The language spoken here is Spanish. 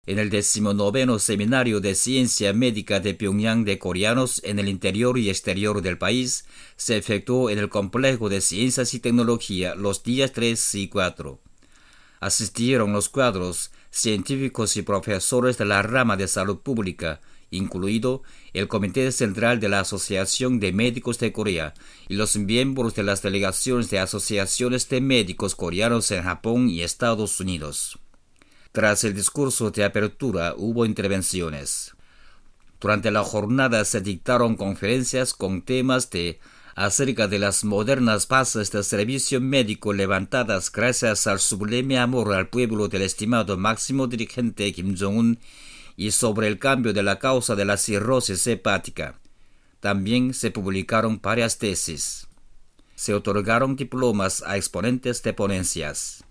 En el 19º Seminario de Ciencia Médica de Pyongyang de coreanos en el interior y exterior del país se efectuó en el Complejo de Ciencias y Tecnología los días 3 y 4. Asistieron los cuadros, científicos y profesores de la rama de salud pública, incluido el Comité Central de la Asociación de Médicos de Corea y los miembros de las delegaciones de asociaciones de médicos coreanos en Japón y Estados Unidos. Tras el discurso de apertura hubo intervenciones. Durante la jornada se dictaron conferencias con temas acerca de las modernas bases del servicio médico levantadas gracias al sublime amor al pueblo del estimado máximo dirigente Kim Jong-un y sobre el cambio de la causa de la cirrosis hepática. También se publicaron varias tesis. Se otorgaron diplomas a exponentes de ponencias.